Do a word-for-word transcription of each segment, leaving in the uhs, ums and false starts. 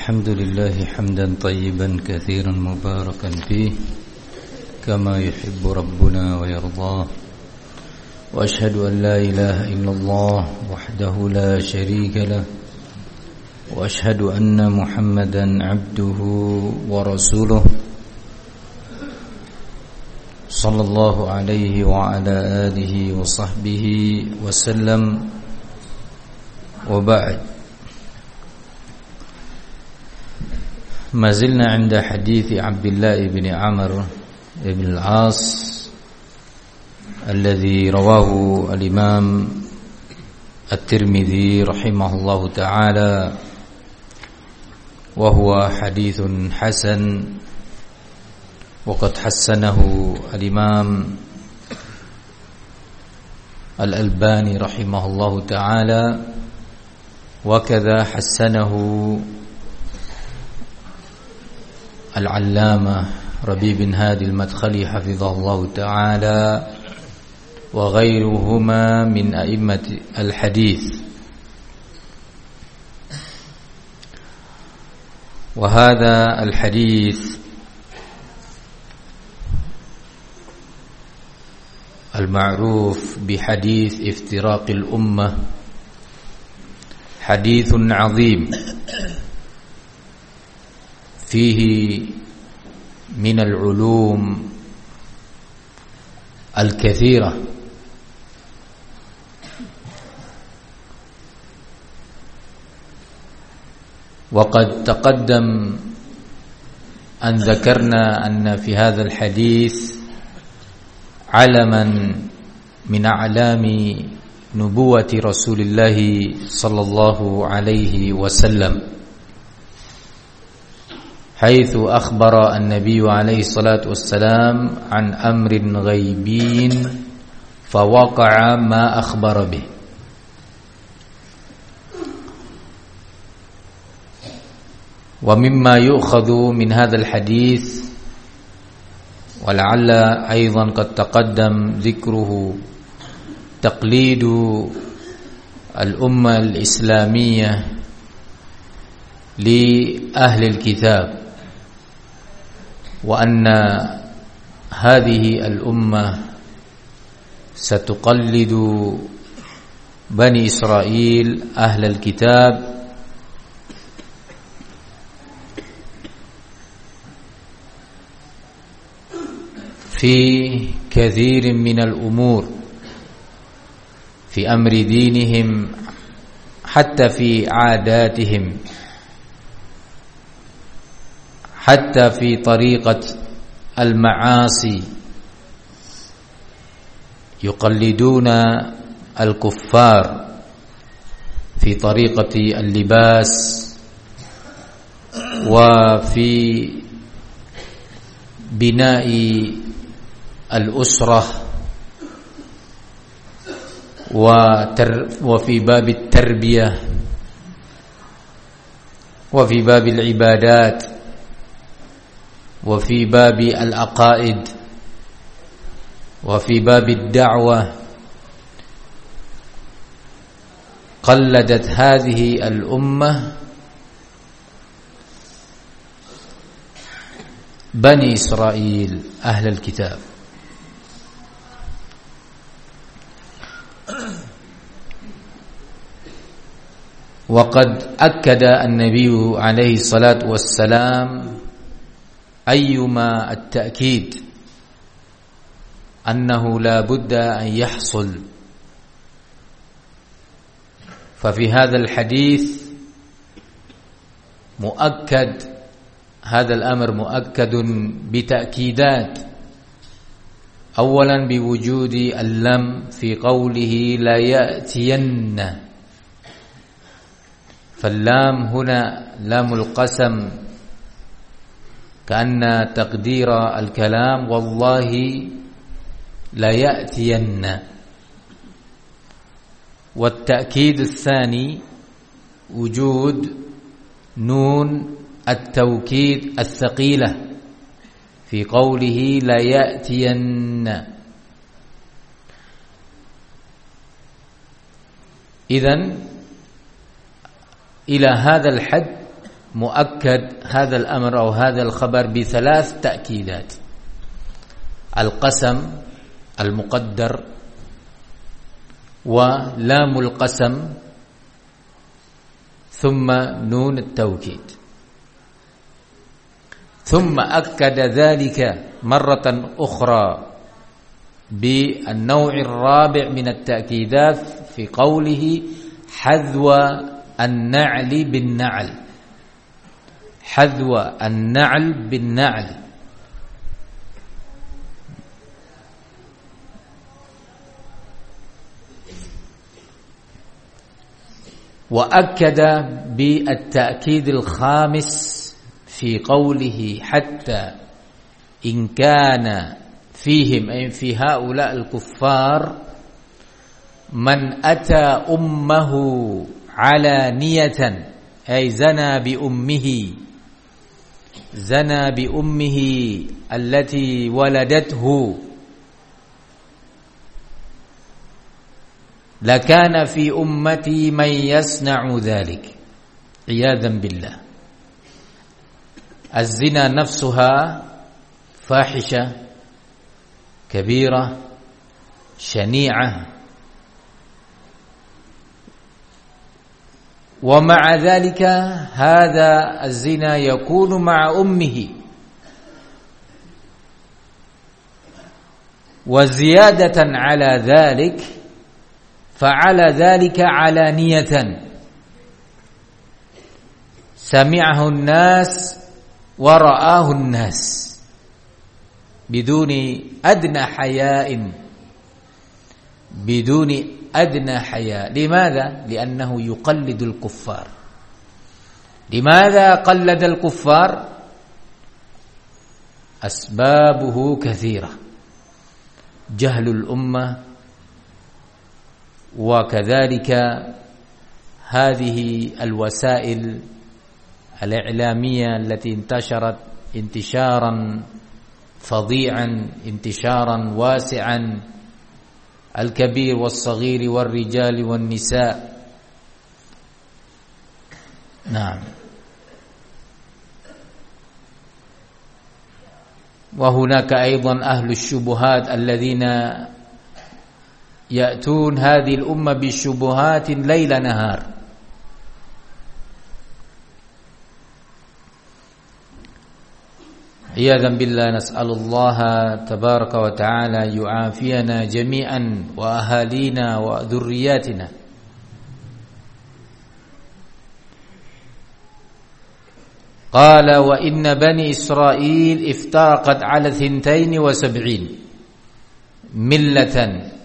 الحمد لله حمدا طيبا كثيرا مباركا فيه كما يحب ربنا ويرضاه، وأشهد أن لا إله إلا الله وحده لا شريك له، وأشهد أن محمدا عبده ورسوله صلى الله عليه وعلى آله وصحبه وسلم. وبعد، ما زلنا عند حديث عبد الله بن عمرو بن العاص الذي رواه الإمام الترمذي رحمه الله تعالى، وهو حديث حسن، وقد حسنه الإمام الألباني رحمه الله تعالى، وكذا حسنه العلامة ربيع بن هادي المدخلي حفظه الله تعالى، وغيرهما من أئمة الحديث. وهذا الحديث المعروف بحديث افتراق الأمة حديث عظيم فيه من العلوم الكثيرة، وقد تقدم أن ذكرنا أن في هذا الحديث علما من أعلام نبوة رسول الله صلى الله عليه وسلم، حيث أخبر النبي عليه الصلاة والسلام عن أمر غيبي فوقع ما أخبر به. ومما يؤخذ من هذا الحديث، ولعل أيضا قد تقدم ذكره، تقليد الأمة الإسلامية لأهل الكتاب، وأن هذه الأمة ستقلد بني إسرائيل أهل الكتاب في كثير من الأمور، في أمر دينهم، حتى في عاداتهم، حتى في طريقة المعاصي، يقلدون الكفار في طريقة اللباس، وفي بناء الأسرة، وفي باب التربية، وفي باب العبادات، وفي باب العقائد، وفي باب الدعوة. قلدت هذه الأمة بني إسرائيل أهل الكتاب. وقد أكد النبي عليه الصلاة والسلام أيما التأكيد أنه لا بد أن يحصل. ففي هذا الحديث مؤكد، هذا الأمر مؤكد بتأكيدات. أولا بوجود اللم في قوله لا يأتين، فاللام هنا لام القسم، كأن تقدير الكلام والله لا يأتين. والتأكيد الثاني وجود نون التوكيد الثقيلة في قوله لا يأتين. إذن إلى هذا الحد مؤكد هذا الأمر أو هذا الخبر بثلاث تأكيدات: القسم المقدر ولام القسم ثم نون التوكيد. ثم أكد ذلك مرة أخرى بالنوع الرابع من التأكيدات في قوله حذو النعل بالنعل، حذو النعل بالنعل. وأكد بالتأكيد الخامس في قوله حتى إن كان فيهم أي في هؤلاء الكفار من أتى أمه علانية أي زنى بأمه زنى بأمه التي ولدته لكان في أمتي من يصنع ذلك عياذا بالله. الزنا نفسها فاحشة كبيرة شنيعة، ومع ذلك هذا الزنا يكون مع أمه، وزيادة على ذلك فعل ذلك علانية سمعه الناس ورآه الناس بدون أدنى حياء بدون أدنى حياء. لماذا؟ لأنه يقلد الكفار. لماذا قلد الكفار؟ أسبابه كثيرة: جهل الأمة، وكذلك هذه الوسائل الإعلامية التي انتشرت انتشارا فظيعا انتشارا واسعا، الكبير والصغير والرجال والنساء. نعم. وهناك أيضا أهل الشبهات الذين يأتون هذه الأمة بالشبهات ليل نهار. عياذا بالله، نسأل الله تبارك وتعالى يعافينا جميعا وأهالينا وذرياتنا. قال: وإن بني إسرائيل افترقت على ثنتين وسبعين ملة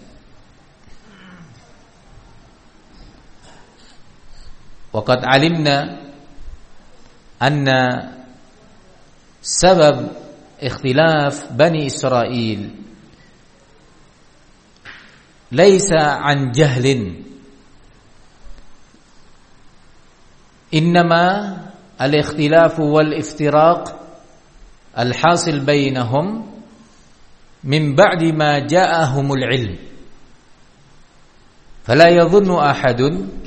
وقد علمنا أن سبب اختلاف بني إسرائيل ليس عن جهل، إنما الاختلاف والافتراق الحاصل بينهم من بعد ما جاءهم العلم. فلا يظن أحد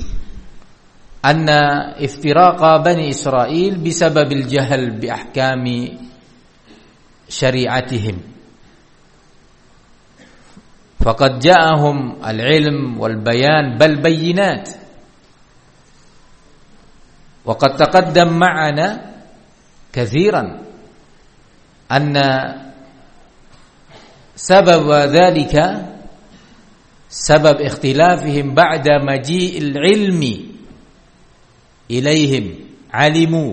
أن افتراق بني إسرائيل بسبب الجهل بأحكام شريعتهم، فقد جاءهم العلم والبيان بل بينات. وقد تقدم معنا كثيرا أن سبب ذلك سبب اختلافهم بعد مجيء العلم إليهم، علموا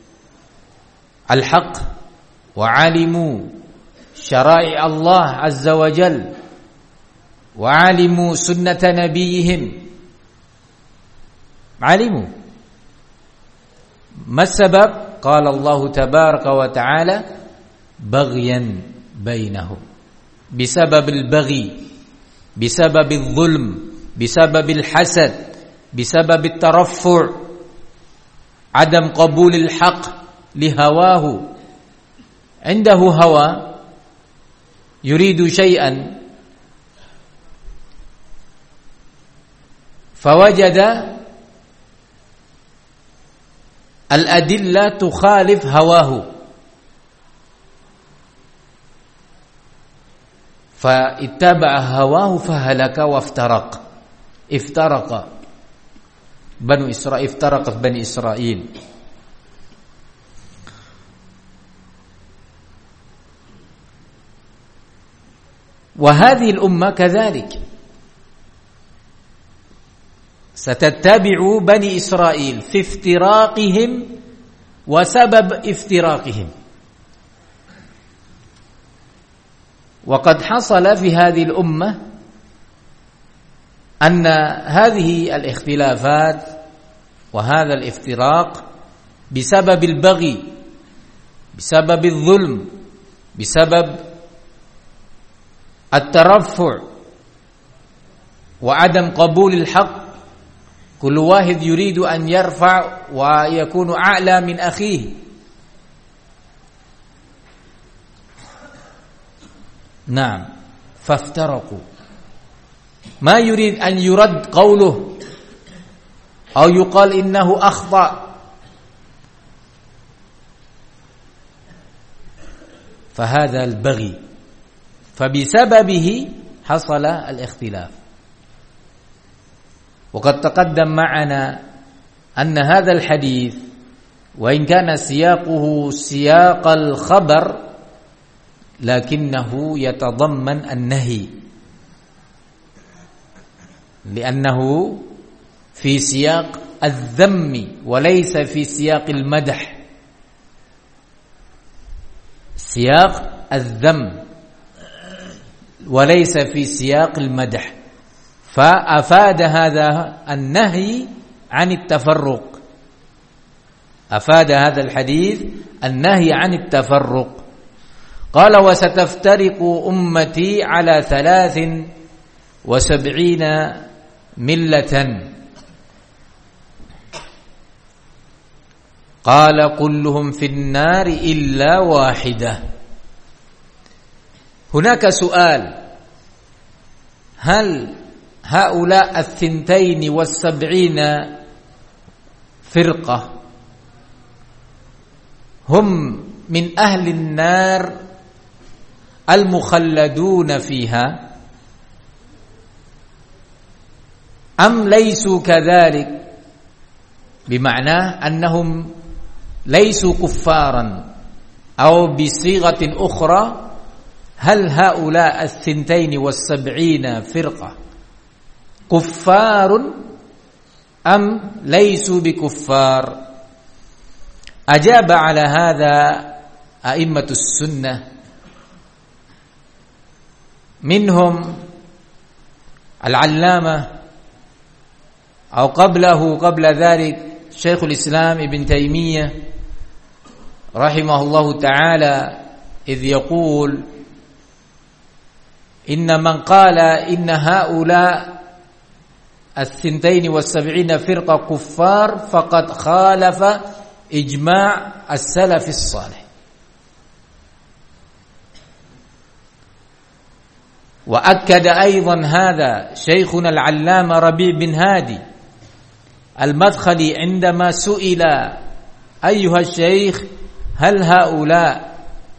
الحق وعلموا شرائع الله عز وجل وعلموا سنة نبيهم، علموا. ما السبب؟ قال الله تبارك وتعالى: بغيا بينهم، بسبب البغي، بسبب الظلم، بسبب الحسد، بسبب الترفع، عدم قبول الحق لهواه. عنده هوى يريد شيئا فوجد al-adillah tukhalif hawahu. Fa ittaba'a hawahu fahalaka waftaraq. Iftaraqa Banu Israil, iftaraqat Bani Israil. Wa hadhihi al-ummah kadhalik. Satattabi'u Bani Israil fi iftiraqihim wa sabab iftiraqihim. Wa qad hasala fi hadhihi al-ummah أن هذه الاختلافات وهذا الافتراق بسبب البغي، بسبب الظلم، بسبب الترفع وعدم قبول الحق. كل واحد يريد أن يرفع ويكون أعلى من أخيه. نعم، فافترقوا. ما يريد أن يرد قوله أو يقال إنه أخطأ. فهذا البغي، فبسببه حصل الاختلاف. وقد تقدم معنا أن هذا الحديث وإن كان سياقه سياق الخبر لكنه يتضمن النهي، لأنه في سياق الذم وليس في سياق المدح. سياق الذم وليس في سياق المدح، فأفاد هذا النهي عن التفرق. أفاد هذا الحديث النهي عن التفرق. قال: وستفترق أمتي على ثلاث وسبعين ملة. قال: كلهم في النار إلا واحدة. هناك سؤال: هل هؤلاء الثنتين والسبعين فرقة هم من أهل النار المخلدون فيها أم ليسوا كذلك؟ بمعنى أنهم ليسوا كفارا، أو بصيغة أخرى: هل هؤلاء الثنتين والسبعين فرقة كفار أم ليسوا بكفار؟ أجاب على هذا أئمة السنة، منهم العلامة أو قبله قبل ذلك شيخ الإسلام ابن تيمية رحمه الله تعالى، إذ يقول: إن من قال إن هؤلاء الثنتين والسبعين فرقة كفار فقد خالف إجماع السلف الصالح. وأكد أيضا هذا شيخنا العلامة ربيع بن هادي المدخلي عندما سئل: أيها الشيخ، هل هؤلاء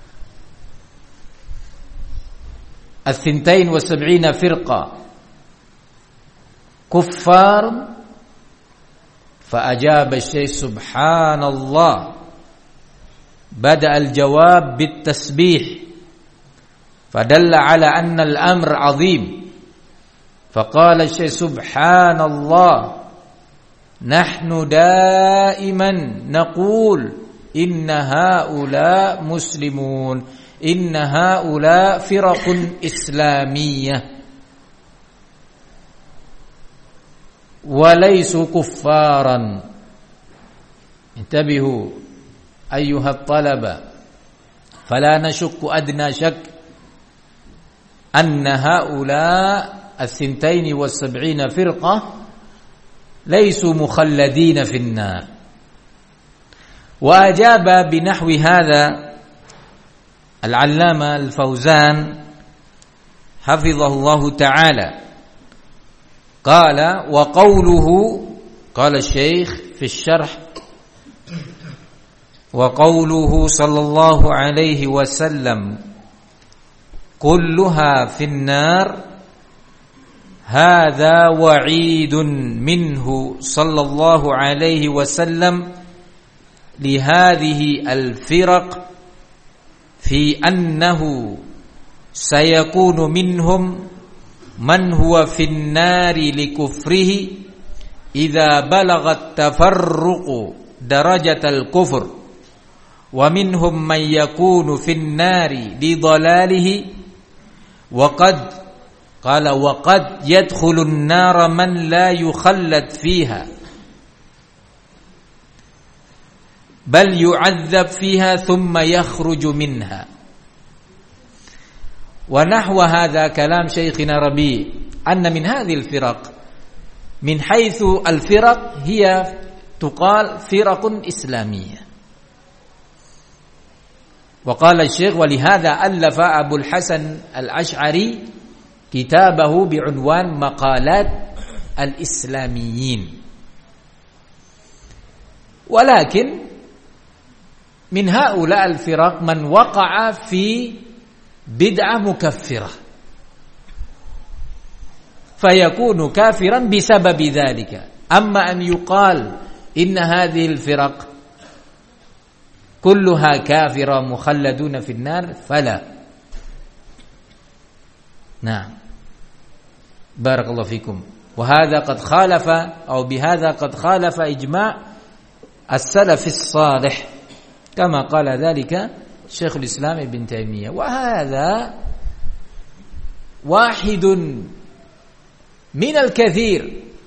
الثنتين والسبعين فرقة كفار؟ فأجاب الشيخ: سبحان الله. بدأ الجواب بالتسبيح، فدل على أن الأمر عظيم. فقال الشيخ: سبحان الله، نحن دائما نقول إن هؤلاء مسلمون، إن هؤلاء فرق إسلامية وليسوا كفارا. انتبهوا أيها الطلبة، فلا نشك أدنى شك أن هؤلاء الثنتين والسبعين فرقة ليسوا مخلدين في النار. وأجاب بنحو هذا العلامة الفوزان حفظه الله تعالى، قال: وقوله، قال الشيخ في الشرح wa qawluhu sallallahu alaihi wasallam kulluha finnar hadza wa'idun minhu sallallahu alaihi wasallam li hadhihi al-firaq fi annahu sayakunu minhum man huwa finnari likufrihi idza balagha at-tafarruqu darajatal kufr wa minhum man yakunu finnari lidhalalihi wa qad qala wa qad yadkhulun nara man la yukhallad fiha bal yu'adzab fiha thumma yakhruju minha. Wa nahwa hadha kalam Shaykhina Rabi' anna min hadhihi al-firaq min haythu al-firaq hiya tuqal firaqun islamiyyah. Wa qala al-Shaykh wa lihadha allafa Abu al-Hasan al-Ash'ari kitabahu bi'unwan maqalat al-islamiyyin. Walakin min haula al-firaq man waqa'a fi bid'ah mukaffirah fayakunu kafiran bisababi dhalika. Amma an yuqal inna hadhihi al-firaq kulluha kafira mukhalladuna fi an-nar fala. Nah, barakallahu fikum. Wa hadha qad khalafa aw bihadha qad khalafa ijma' as-salaf as-salih كما قال ذلك شيخ الإسلام ابن تيمية. وهذا واحد من الكثير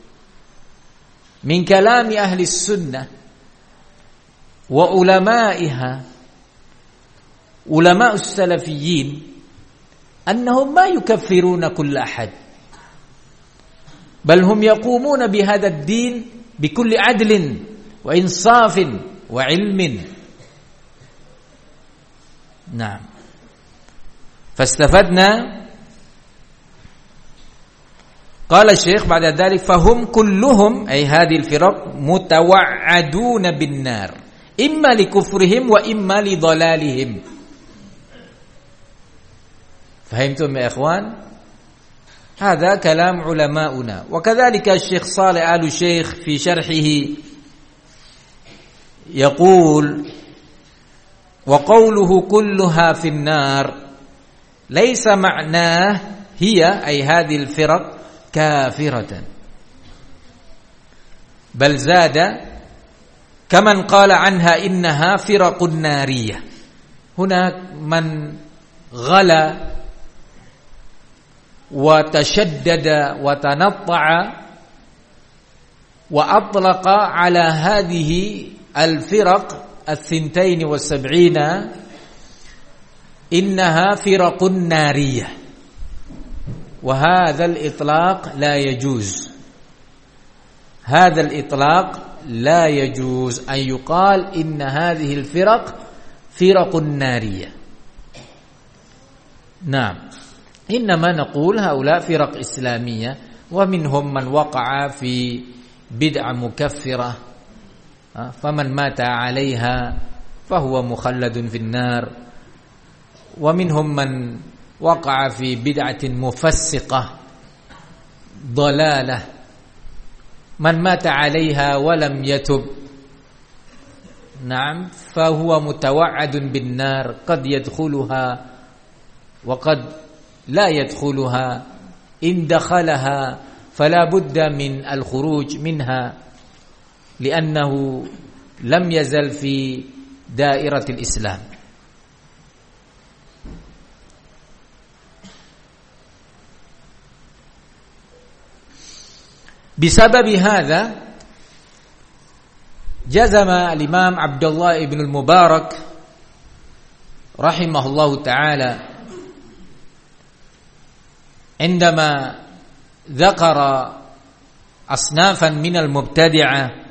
من كلام أهل السنة وعلمائها علماء السلفيين أنهم ما يكفرون كل أحد بل هم يقومون بهذا الدين بكل عدل وإنصاف وعلم. نعم. فاستفدنا قال الشيخ بعد ذلك فهم كلهم أي هذه الفرق متوعدون بالنار إما لكفرهم وإما لضلالهم. فهمتم يا إخوان؟ هذا كلام علماؤنا. وكذلك الشيخ صالح آل الشيخ في شرحه يقول وقوله كلها في النار ليس معناه هي أي هذه الفرق كافرة بل زاد كمن قال عنها إنها فرق نارية. هناك من غلا وتشدد وتنطع وأطلق على هذه الفرق الثنتين والسبعين إنها فرق نارية وهذا الإطلاق لا يجوز. هذا الإطلاق لا يجوز أن يقال إن هذه الفرق فرق نارية. نعم. إنما نقول هؤلاء فرق إسلامية ومنهم من وقع في بدعة مكفرة فمن مات عليها فهو مخلد في النار ومنهم من وقع في بدعة مفسقة ضلالة من مات عليها ولم يتب نعم فهو متوعد بالنار قد يدخلها وقد لا يدخلها إن دخلها فلا بد من الخروج منها لأنه لم يزل في دائرة الإسلام. بسبب هذا جزم الإمام عبد الله بن المبارك رحمه الله تعالى عندما ذكر أصنافا من المبتدعة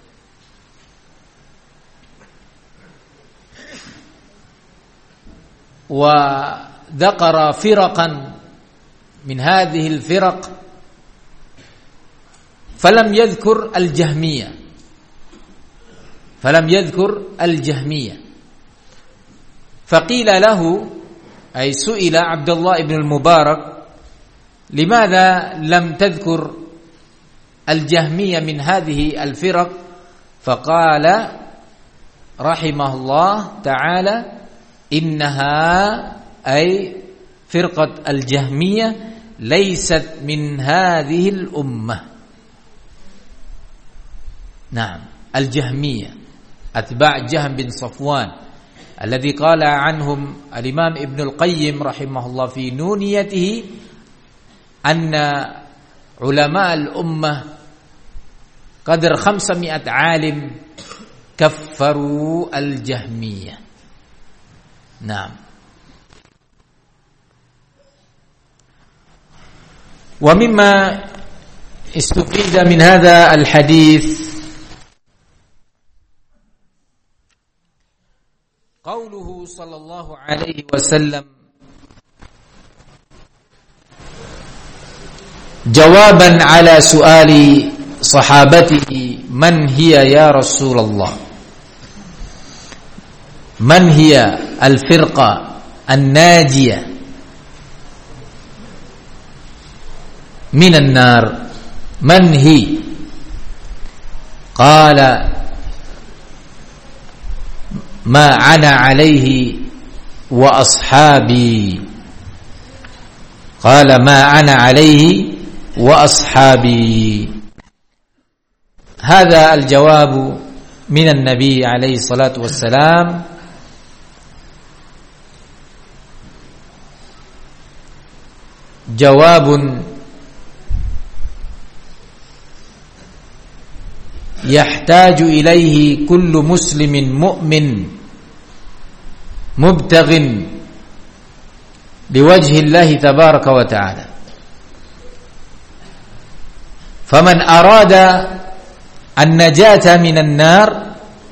وذكر فرقا من هذه الفرق فلم يذكر الجهمية falam yadhkur al-Jahmiyah. Faqila lahu, ay su'ila Abdullah ibn al-Mubarak, limadha lam tadhkur al-Jahmiyah min hadhihi al-firaq? Faqala rahimahullah ta'ala, innaha ay firqat al-Jahmiyah laysat min hadhihi al-ummah. Naam, al-Jahmiyah atba' Jahm bin Safwan alladhi qala anhum al-Imam Ibn al-Qayyim rahimahullah fi nuniyatihi anna ulama al-ummah qadar khamsami'at alim kaffaru al-Jahmiyah. Naam. Wa mimma istufida min hadha al-hadith qauluhu sallallahu alaihi wasallam jawaban ala suali sahabatihi man hiya ya Rasulullah, man hiya al-firqa an-najiyah minan nar, man hi? Qala ma ana alaihi wa ashabi. Qala ma ana alaihi wa ashabi. Hadha al-jawab min an-nabi alaihi salatu wassalam jawabun yahtaju ilaihi kullu muslimin mu'min mubtaghin biwajhi Allah tabaraka wa ta'ala. Faman arada an-najata minan nar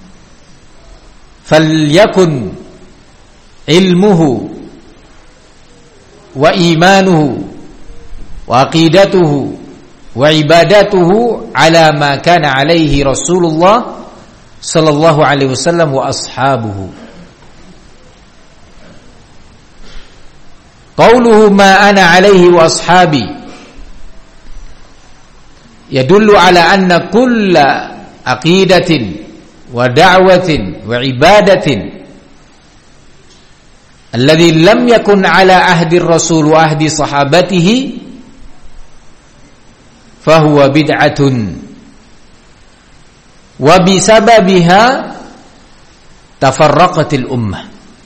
falyakun ilmuhu wa imanuhu wa aqidatuhu wa ibadatuhu ala ma kana alaihi Rasulullah sallallahu alaihi wasallam wa ashabuhu. Qauluhu ma ana alaihi wa ashabi yadullu ala anna kulla aqidatin wa da'watin wa ibadatin alladhi lam yakun ala ahdi Rasul wa ahdi sahabatihi fahuwa bid'atun wa bisababiha tafarraqatil ummah.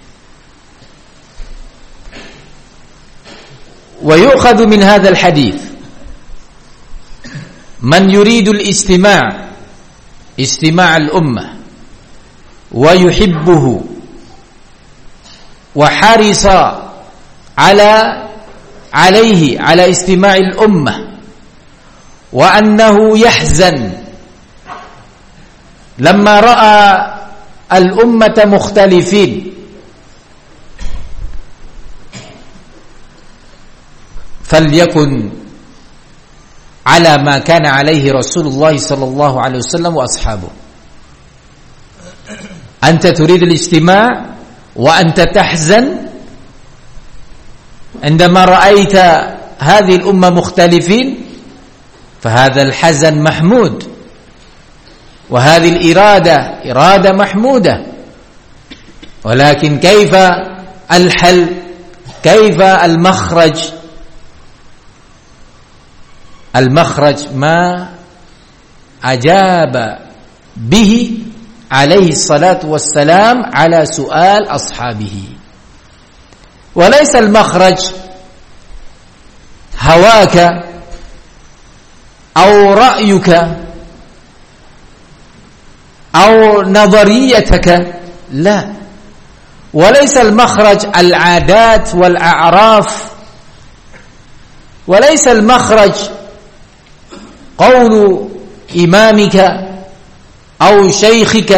Wa yu'khadhu min hadzal hadits man yuridu al-istima' istima' al-ummah wa yuhibbuhu wa harisa ala alayhi ala istima' al-ummah wa annahu yahzan lamma ra'a al-ummata mukhtalifin falyakun ala ma kana alaihi Rasulullah sallallahu alaihi wasallam wa ashabuhu. Anta turid al-istima' wa anta tahzan عندما رأيت هذه الأمة مختلفين فهذا الحزن محمود وهذه الإرادة إرادة محمودة، ولكن كيف الحل؟ كيف المخرج؟ المخرج ما أجاب به عليه الصلاة والسلام على سؤال أصحابه، وليس المخرج هواك أو رأيك أو نظريتك، لا، وليس المخرج العادات والأعراف، وليس المخرج قول إمامك أو شيخك،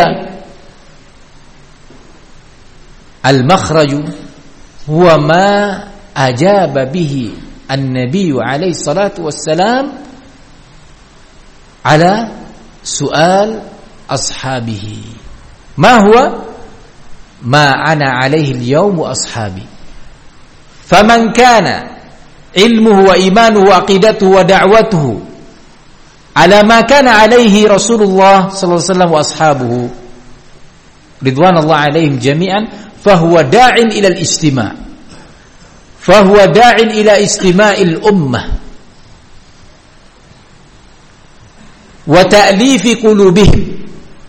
المخرج هو ما أجاب به النبي عليه الصلاة والسلام على سؤال أصحابه. ma huwa ma ana alaihi al-yawm wa ashabi. Faman kana ilmuhu wa imanuhu wa aqidatuhu wa da'watuhu ala ma kana alaihi Rasulullah sallallahu alaihi wasallam wa ashabuhu ridwanullah alaihim jami'an fahuwa da'in ila al-istima' fahuwa da'in ila istima'il ummah wa ta'lifi qulubihim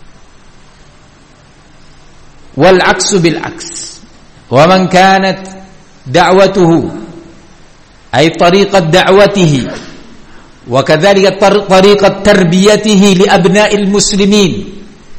wal 'aksu bil 'aks. Wa man kanat da'watuhu ay tariqat da'watihi wa kadzalika tariqat tarbiyatihi li abna'il muslimin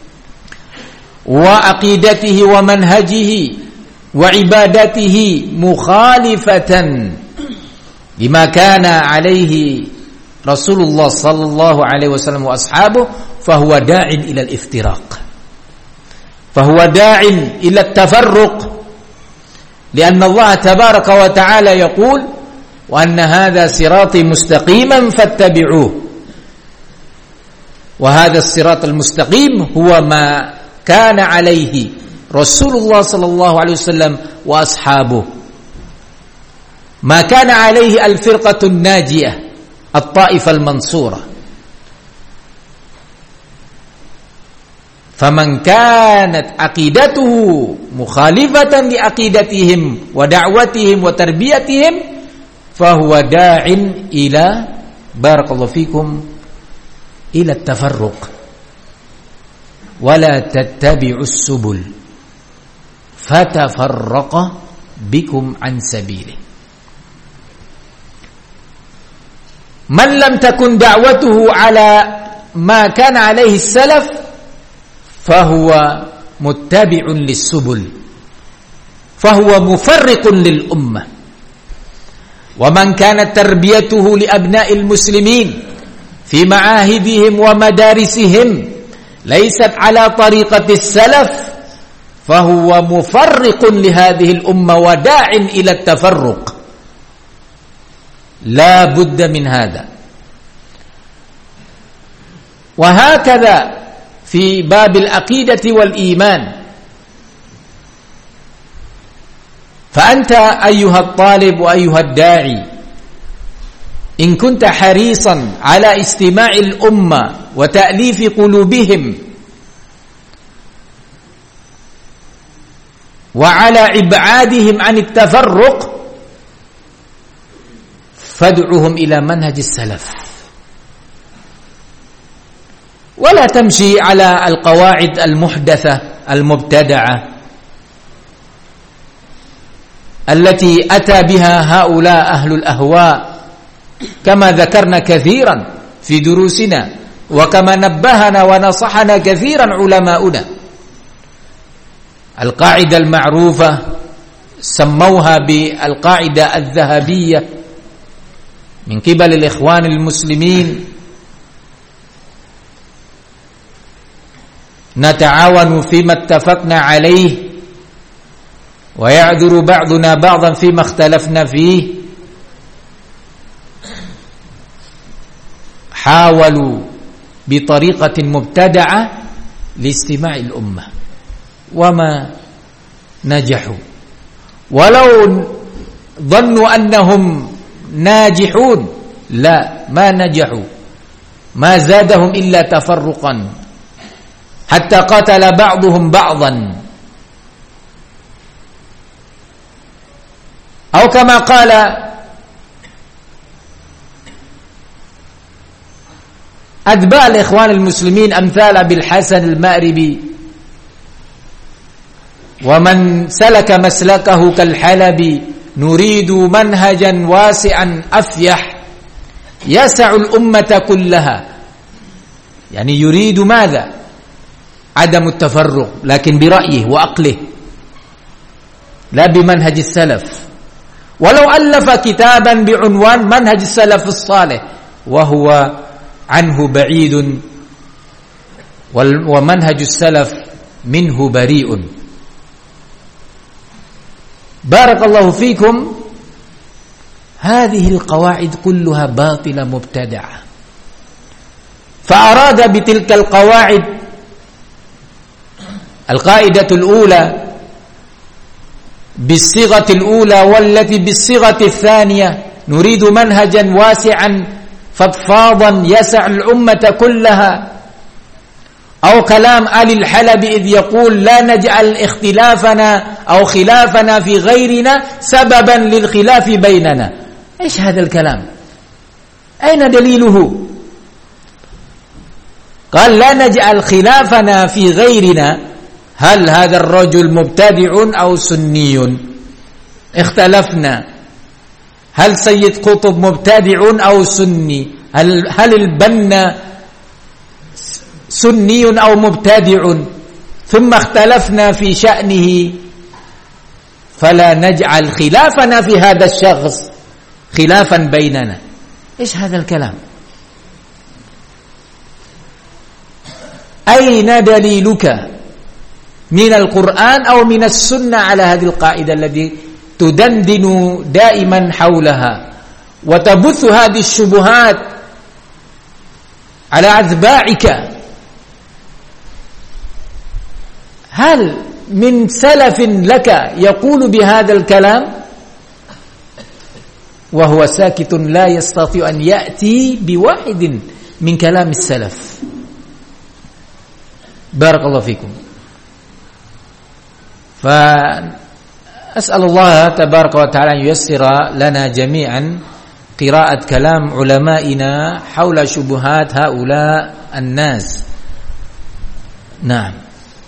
wa aqidatihi wa manhajihi wa ibadatihi mukhalifatan lima kana alaihi Rasulullah sallallahu alaihi wasallam wa ashabuhu fahuwa da'in ila al-iftiraq fahuwa da'in ila at-tafarruq lianna Allah tabaraka wa ta'ala yaqul wa anna hadha sirati mustaqiman fattabi'uhu wa hadha as-sirat al-mustaqim huwa ma kana alaihi Rasulullah sallallahu alaihi wasallam wa ashabuhu ma kana alaihi al-firqatu an-najiyah at-ta'ifah al-mansurah. Faman kanat aqidatuhu mukhalifatan li aqidatihim wa da'watihim wa tarbiyatihim fahuwa da'in ila barakallahu fikum ila at-tafarruq wa la tattabi'us subul fatafarraqa bikum an sabili. Man lam takun da'watuhu ala ma kana alaihi salaf fahuwa muttabi'un lis-subul fahuwa mufarriqun lil ummah. Wa man kanat tarbiyatuhu li abna'il muslimin fi ma'ahidihim wa madarisihim laysat ala tariqati salaf fahuwa mufarriqun li hadhihi al-ummah wa da'in ila at-tafarruq. La budda min hada. Wa hakadha fi babil aqidati wal iman. Fa anta ayyuha at-talib wa ayyuha ad-da'i in kunta harisan ala istima'il umma wa ta'lifi qulubihim wa ala ib'adihim 'an at-tafarruq fad'uhum ila manhajis salaf wa la tamshi ala al-qawa'id al-muhdathah al-mubtada'ah allati ata biha haula ahlul ahwa kama dhakarna kathiran fi durusina wa kama nabbahana wa nasahana kathiran ulama'una. Al-qa'idah al-ma'rufah sammawha bi al-qa'idah adh-dhahabiyyah من قبل الإخوان المسلمين نتعاون فيما اتفقنا عليه ويعذر بعضنا بعضا فيما اختلفنا فيه. حاولوا بطريقة مبتدعة لاستماع الأمة وما نجحوا ولو ظنوا أنهم ناجحون لا ما نجحوا ما زادهم إلا تفرقا حتى قتل بعضهم بعضا أو كما قال أتباع الإخوان المسلمين أمثال أبي الحسن المأربي ومن سلك مسلكه كالحلبي نريد منهجا واسعا أفيح يسع الأمة كلها. يعني يريد ماذا؟ عدم التفرق لكن برأيه وعقله لا بمنهج السلف. ولو ألف كتابا بعنوان منهج السلف الصالح وهو عنه بعيد ومنهج السلف منه بريء. بارك الله فيكم. هذه القواعد كلها باطلة مبتدعة. فأراد بتلك القواعد القاعدة الأولى بالصيغة الأولى والتي بالصيغة الثانية نريد منهجا واسعا فضفاضا يسع الأمة كلها، أو كلام آل الحلب إذ يقول لا نجعل اختلافنا أو خلافنا في غيرنا سببا للخلاف بيننا. إيش هذا الكلام؟ أين دليله؟ قال لا نجعل خلافنا في غيرنا. هل هذا الرجل مبتدع أو سني؟ اختلفنا، هل سيد قطب مبتدع أو سني؟ هل, هل البنا سني أو مبتدع؟ ثم اختلفنا في شأنه، فلا نجعل خلافنا في هذا الشخص خلافا بيننا. إيش هذا الكلام؟ أين دليلك من القرآن أو من السنة على هذه القاعدة التي تدندن دائما حولها وتبث هذه الشبهات على أتباعك؟ هل من سلف لك يقول بهذا الكلام وهو ساكت لا يستطيع أن يأتي بواحد من كلام السلف؟ بارك الله فيكم. فأسأل الله تبارك وتعالى أن ييسر لنا جميعا قراءة كلام علمائنا حول شبهات هؤلاء الناس. نعم.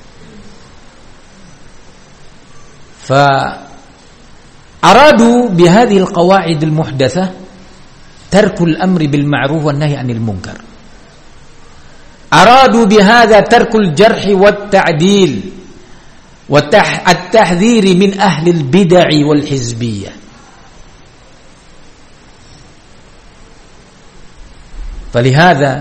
فأرادوا بهذه القواعد المحدثة ترك الأمر بالمعروف والنهي عن المنكر، أرادوا بهذا ترك الجرح والتعديل والتحذير من أهل البدع والحزبية. فلهذا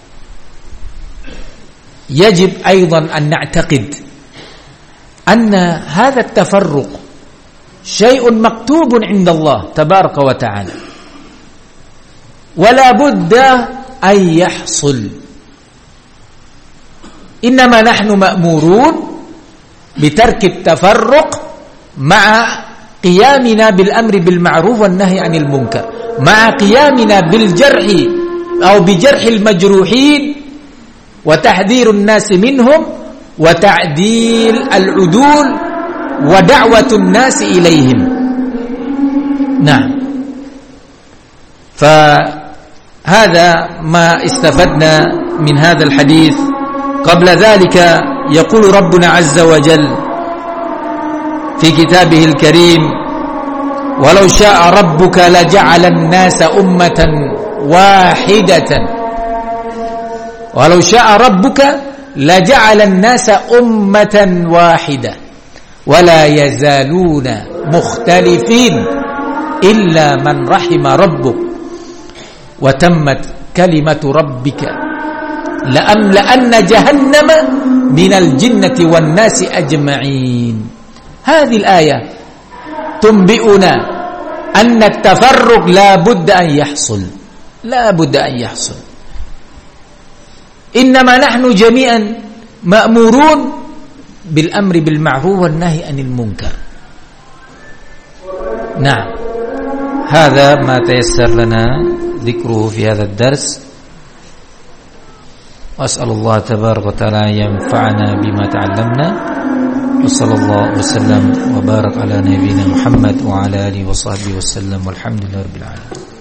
يجب أيضا أن نعتقد أن هذا التفرق شيء مكتوب عند الله تبارك وتعالى ولا بد أن يحصل، إنما نحن مأمورون بترك التفرق مع قيامنا بالأمر بالمعروف والنهي عن المنكر، مع قيامنا بالجرح أو بجرح المجروحين وتحذير الناس منهم وتعديل العدول ودعوة الناس إليهم. نعم. فهذا ما استفدنا من هذا الحديث. قبل ذلك يقول ربنا عز وجل في كتابه الكريم: ولو شاء ربك لجعل الناس أمة واحدة ولو شاء ربك لجعل الناس أمة واحدة ولا يزالون مختلفين إلا من رحم ربك وتمت كلمة ربك لأملأن جهنم من الجنة والناس أجمعين. هذه الآية تنبئنا أن التفرق لا بد أن يحصل، لا بد أن يحصل. إنما نحن جميعا مأمورون بالأمر بالمعروف والنهي عن المنكر. نعم. هذا ما تيسر لنا ذكره في هذا الدرس، وأسأل الله تبارك وتعالى أن ينفعنا بما تعلمنا، وصلى الله وسلم وبارك على نبينا محمد وعلى آله وصحبه وسلم، والحمد لله رب العالمين.